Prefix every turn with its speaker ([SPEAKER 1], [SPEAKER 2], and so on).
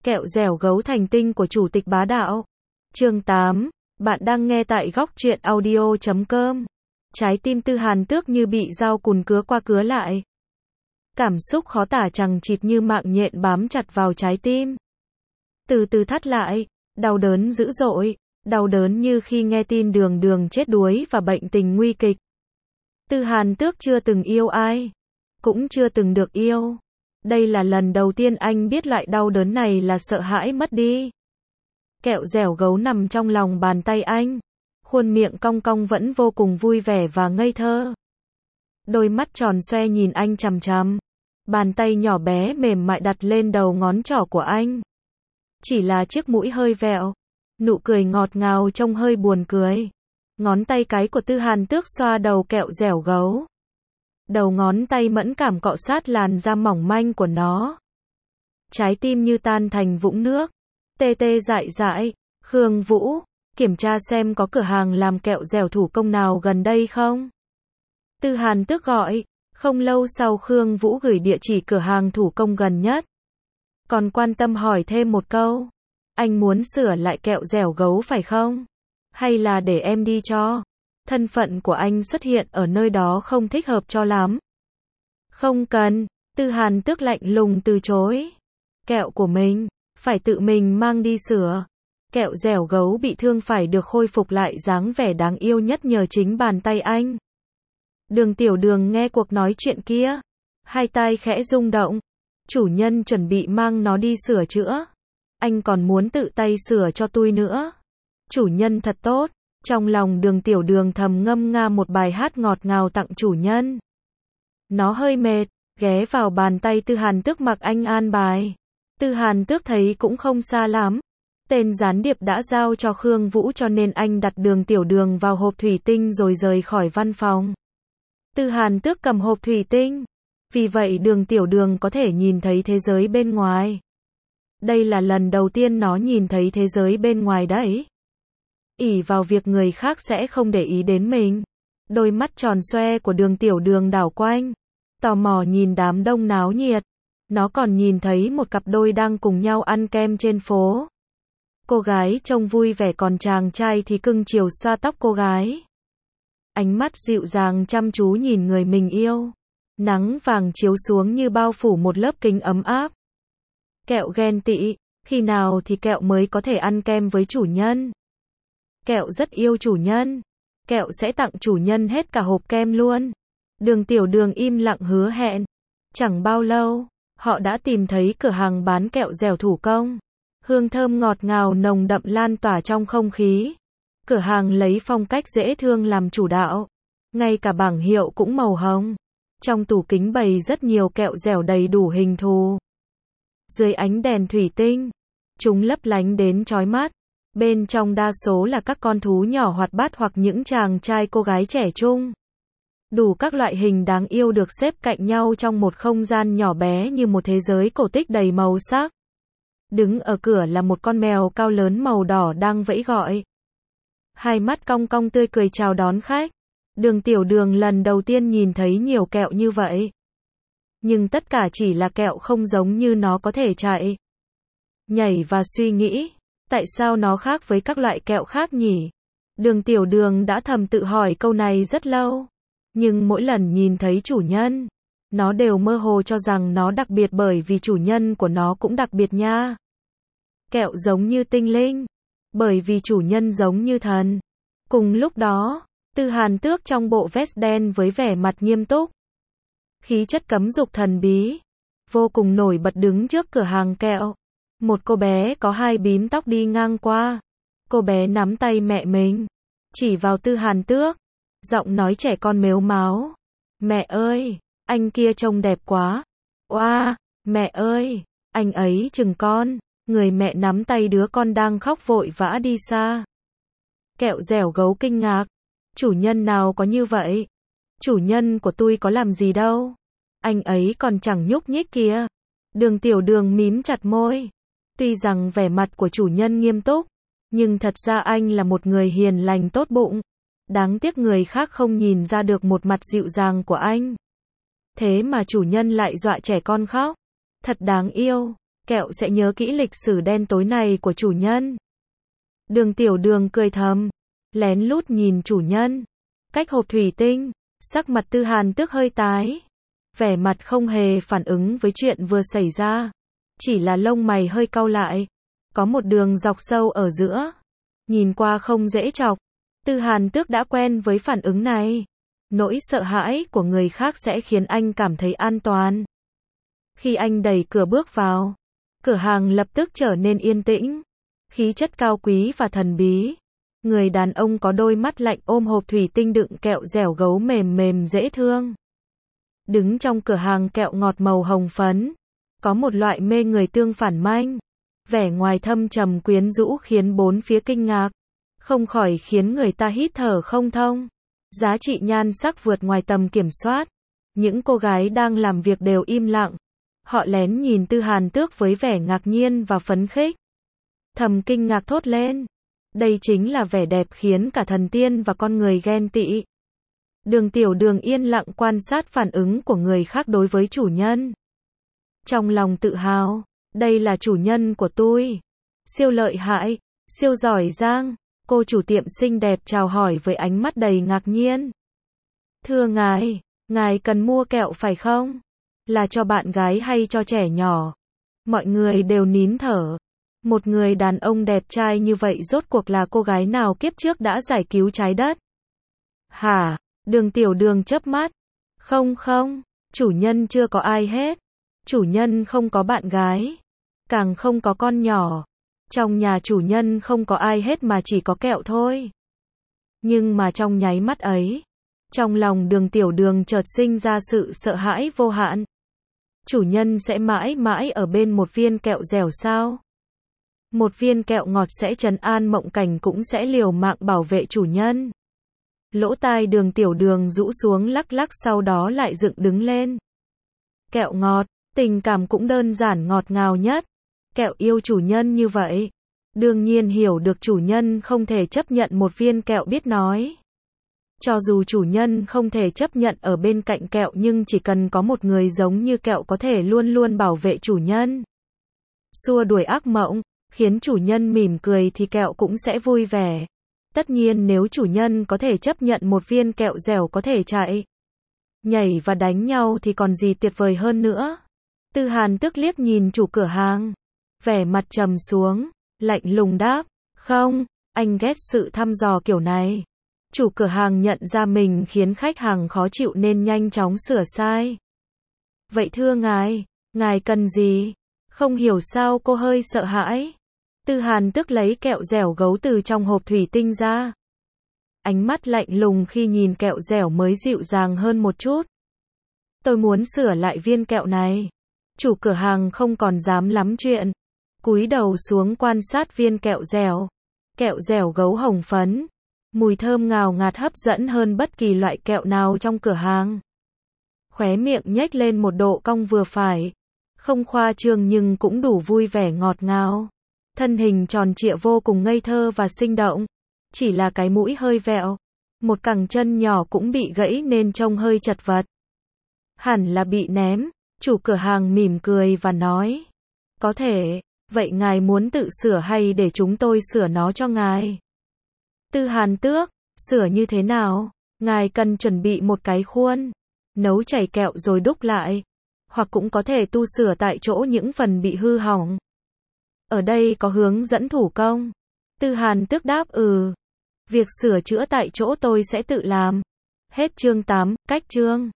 [SPEAKER 1] Kẹo dẻo gấu thành tinh của Chủ tịch bá đạo. Chương 8. Bạn đang nghe tại góc truyện audio.com. Trái tim Tư Hàn Tước như bị dao cùn cứa qua cứa lại. Cảm xúc khó tả chằng chịt như mạng nhện bám chặt vào trái tim. Từ từ thắt lại, đau đớn dữ dội, đau đớn như khi nghe tin Đường Đường chết đuối và bệnh tình nguy kịch. Tư Hàn Tước chưa từng yêu ai, cũng chưa từng được yêu. Đây là lần đầu tiên anh biết loại đau đớn này là sợ hãi mất đi. Kẹo dẻo gấu nằm trong lòng bàn tay anh, khuôn miệng cong cong vẫn vô cùng vui vẻ và ngây thơ. Đôi mắt tròn xoe nhìn anh chằm chằm, bàn tay nhỏ bé mềm mại đặt lên đầu ngón trỏ của anh. Chỉ là chiếc mũi hơi vẹo, nụ cười ngọt ngào trông hơi buồn cười. Ngón tay cái của Tư Hàn Tước xoa đầu kẹo dẻo gấu. Đầu ngón tay mẫn cảm cọ sát làn da mỏng manh của nó. Trái tim như tan thành vũng nước. Tê tê dại dại. Khương Vũ, kiểm tra xem có cửa hàng làm kẹo dẻo thủ công nào gần đây không? Tư Hàn Tước gọi. Không lâu sau Khương Vũ gửi địa chỉ cửa hàng thủ công gần nhất. Còn quan tâm hỏi thêm một câu. Anh muốn sửa lại kẹo dẻo gấu phải không? Hay là để em đi cho? Thân phận của anh xuất hiện ở nơi đó không thích hợp cho lắm. Không cần, Tư Hàn Tước lạnh lùng từ chối. Kẹo của mình, phải tự mình mang đi sửa. Kẹo dẻo gấu bị thương phải được khôi phục lại dáng vẻ đáng yêu nhất nhờ chính bàn tay anh. Đường Tiểu Đường nghe cuộc nói chuyện kia, hai tai khẽ rung động. Chủ nhân chuẩn bị mang nó đi sửa chữa. Anh còn muốn tự tay sửa cho tôi nữa. Chủ nhân thật tốt. Trong lòng Đường Tiểu Đường thầm ngâm nga một bài hát ngọt ngào tặng chủ nhân. Nó hơi mệt, ghé vào bàn tay Tư Hàn Tước mặc anh an bài. Tư Hàn Tước thấy cũng không xa lắm. Tên gián điệp đã giao cho Khương Vũ cho nên anh đặt Đường Tiểu Đường vào hộp thủy tinh rồi rời khỏi văn phòng. Tư Hàn Tước cầm hộp thủy tinh. Vì vậy Đường Tiểu Đường có thể nhìn thấy thế giới bên ngoài. Đây là lần đầu tiên nó nhìn thấy thế giới bên ngoài đấy. Ỷ vào việc người khác sẽ không để ý đến mình. Đôi mắt tròn xoe của Đường Tiểu Đường đảo quanh, tò mò nhìn đám đông náo nhiệt. Nó còn nhìn thấy một cặp đôi đang cùng nhau ăn kem trên phố. Cô gái trông vui vẻ còn chàng trai thì cưng chiều xoa tóc cô gái. Ánh mắt dịu dàng chăm chú nhìn người mình yêu. Nắng vàng chiếu xuống như bao phủ một lớp kính ấm áp. Kẹo ghen tị, khi nào thì kẹo mới có thể ăn kem với chủ nhân? Kẹo rất yêu chủ nhân. Kẹo sẽ tặng chủ nhân hết cả hộp kem luôn. Đường Tiểu Đường im lặng hứa hẹn. Chẳng bao lâu, họ đã tìm thấy cửa hàng bán kẹo dẻo thủ công. Hương thơm ngọt ngào nồng đậm lan tỏa trong không khí. Cửa hàng lấy phong cách dễ thương làm chủ đạo. Ngay cả bảng hiệu cũng màu hồng. Trong tủ kính bày rất nhiều kẹo dẻo đầy đủ hình thù. Dưới ánh đèn thủy tinh, chúng lấp lánh đến chói mắt. Bên trong đa số là các con thú nhỏ hoạt bát hoặc những chàng trai cô gái trẻ trung. Đủ các loại hình đáng yêu được xếp cạnh nhau trong một không gian nhỏ bé như một thế giới cổ tích đầy màu sắc. Đứng ở cửa là một con mèo cao lớn màu đỏ đang vẫy gọi. Hai mắt cong cong tươi cười chào đón khách. Đường Tiểu Đường lần đầu tiên nhìn thấy nhiều kẹo như vậy. Nhưng tất cả chỉ là kẹo không giống như nó có thể chạy, nhảy và suy nghĩ. Tại sao nó khác với các loại kẹo khác nhỉ? Đường Tiểu Đường đã thầm tự hỏi câu này rất lâu. Nhưng mỗi lần nhìn thấy chủ nhân, nó đều mơ hồ cho rằng nó đặc biệt bởi vì chủ nhân của nó cũng đặc biệt nha. Kẹo giống như tinh linh, bởi vì chủ nhân giống như thần. Cùng lúc đó, Tư Hàn Tước trong bộ vest đen với vẻ mặt nghiêm túc. Khí chất cấm dục thần bí, vô cùng nổi bật đứng trước cửa hàng kẹo. Một cô bé có hai bím tóc đi ngang qua. Cô bé nắm tay mẹ mình, chỉ vào Tư Hàn Tước. Giọng nói trẻ con mếu máo. Mẹ ơi, anh kia trông đẹp quá. Oa, mẹ ơi, anh ấy chừng con. Người mẹ nắm tay đứa con đang khóc vội vã đi xa. Kẹo dẻo gấu kinh ngạc. Chủ nhân nào có như vậy? Chủ nhân của tôi có làm gì đâu. Anh ấy còn chẳng nhúc nhích kìa. Đường Tiểu Đường mím chặt môi. Tuy rằng vẻ mặt của chủ nhân nghiêm túc, nhưng thật ra anh là một người hiền lành tốt bụng. Đáng tiếc người khác không nhìn ra được một mặt dịu dàng của anh. Thế mà chủ nhân lại dọa trẻ con khóc. Thật đáng yêu. kẹo sẽ nhớ kỹ lịch sử đen tối này của chủ nhân. Đường Tiểu Đường cười thầm, lén lút nhìn chủ nhân. Cách hộp thủy tinh, sắc mặt Tư Hàn Tước hơi tái, vẻ mặt không hề phản ứng với chuyện vừa xảy ra, chỉ là lông mày hơi cau lại, có một đường dọc sâu ở giữa, nhìn qua không dễ chọc. Tư Hàn Tước đã quen với phản ứng này. Nỗi sợ hãi của người khác sẽ khiến anh cảm thấy an toàn. Khi anh đẩy cửa bước vào, cửa hàng lập tức trở nên yên tĩnh, khí chất cao quý và thần bí. Người đàn ông có đôi mắt lạnh ôm hộp thủy tinh đựng kẹo dẻo gấu mềm mềm dễ thương. Đứng trong cửa hàng kẹo ngọt màu hồng phấn, có một loại mê người tương phản manh, vẻ ngoài thâm trầm quyến rũ khiến bốn phía kinh ngạc, không khỏi khiến người ta hít thở không thông. Giá trị nhan sắc vượt ngoài tầm kiểm soát. Những cô gái đang làm việc đều im lặng. Họ lén nhìn Tư Hàn Tước với vẻ ngạc nhiên và phấn khích. Thầm kinh ngạc thốt lên. Đây chính là vẻ đẹp khiến cả thần tiên và con người ghen tị. Đường Tiểu Đường yên lặng quan sát phản ứng của người khác đối với chủ nhân. Trong lòng tự hào, đây là chủ nhân của tôi. Siêu lợi hại, siêu giỏi giang. Cô chủ tiệm xinh đẹp chào hỏi với ánh mắt đầy ngạc nhiên. Thưa ngài cần mua kẹo phải không? Là cho bạn gái hay cho trẻ nhỏ? Mọi người đều nín thở. Một người đàn ông đẹp trai như vậy rốt cuộc là cô gái nào kiếp trước đã giải cứu trái đất? Hả? Đường Tiểu Đường chớp mắt. Không, chủ nhân chưa có ai hết. Chủ nhân không có bạn gái, càng không có con nhỏ. Trong nhà chủ nhân không có ai hết mà chỉ có kẹo thôi. Nhưng mà trong nháy mắt ấy, trong lòng Đường Tiểu Đường chợt sinh ra sự sợ hãi vô hạn. Chủ nhân sẽ mãi mãi ở bên một viên kẹo dẻo sao? Một viên kẹo ngọt sẽ trấn an mộng cảnh cũng sẽ liều mạng bảo vệ chủ nhân. Lỗ tai Đường Tiểu Đường rũ xuống lắc lắc sau đó lại dựng đứng lên. Kẹo ngọt, tình cảm cũng đơn giản ngọt ngào nhất. Kẹo yêu chủ nhân như vậy, đương nhiên hiểu được chủ nhân không thể chấp nhận một viên kẹo biết nói. Cho dù chủ nhân không thể chấp nhận ở bên cạnh kẹo nhưng chỉ cần có một người giống như kẹo có thể luôn luôn bảo vệ chủ nhân. Xua đuổi ác mộng, khiến chủ nhân mỉm cười thì kẹo cũng sẽ vui vẻ. Tất nhiên nếu chủ nhân có thể chấp nhận một viên kẹo dẻo có thể chạy, nhảy và đánh nhau thì còn gì tuyệt vời hơn nữa. Tư Hàn Tước liếc nhìn chủ cửa hàng, vẻ mặt trầm xuống, lạnh lùng đáp, không, anh ghét sự thăm dò kiểu này. Chủ cửa hàng nhận ra mình khiến khách hàng khó chịu nên nhanh chóng sửa sai. Vậy thưa ngài cần gì? Không hiểu sao cô hơi sợ hãi. Tư Hàn Tước lấy kẹo dẻo gấu từ trong hộp thủy tinh ra. Ánh mắt lạnh lùng khi nhìn kẹo dẻo mới dịu dàng hơn một chút. Tôi muốn sửa lại viên kẹo này. Chủ cửa hàng không còn dám lắm chuyện. Cúi đầu xuống quan sát viên kẹo dẻo. Kẹo dẻo gấu hồng phấn. Mùi thơm ngào ngạt hấp dẫn hơn bất kỳ loại kẹo nào trong cửa hàng. Khóe miệng nhếch lên một độ cong vừa phải. Không khoa trương nhưng cũng đủ vui vẻ ngọt ngào. Thân hình tròn trịa vô cùng ngây thơ và sinh động. Chỉ là cái mũi hơi vẹo. Một cẳng chân nhỏ cũng bị gãy nên trông hơi chật vật. Hẳn là bị ném. Chủ cửa hàng mỉm cười và nói. Có thể, vậy ngài muốn tự sửa hay để chúng tôi sửa nó cho ngài? Tư Hàn Tước, sửa như thế nào? Ngài cần chuẩn bị một cái khuôn, nấu chảy kẹo rồi đúc lại. Hoặc cũng có thể tu sửa tại chỗ những phần bị hư hỏng. Ở đây có hướng dẫn thủ công. Tư Hàn Tước đáp Việc sửa chữa tại chỗ tôi sẽ tự làm. Hết chương 8, cách chương.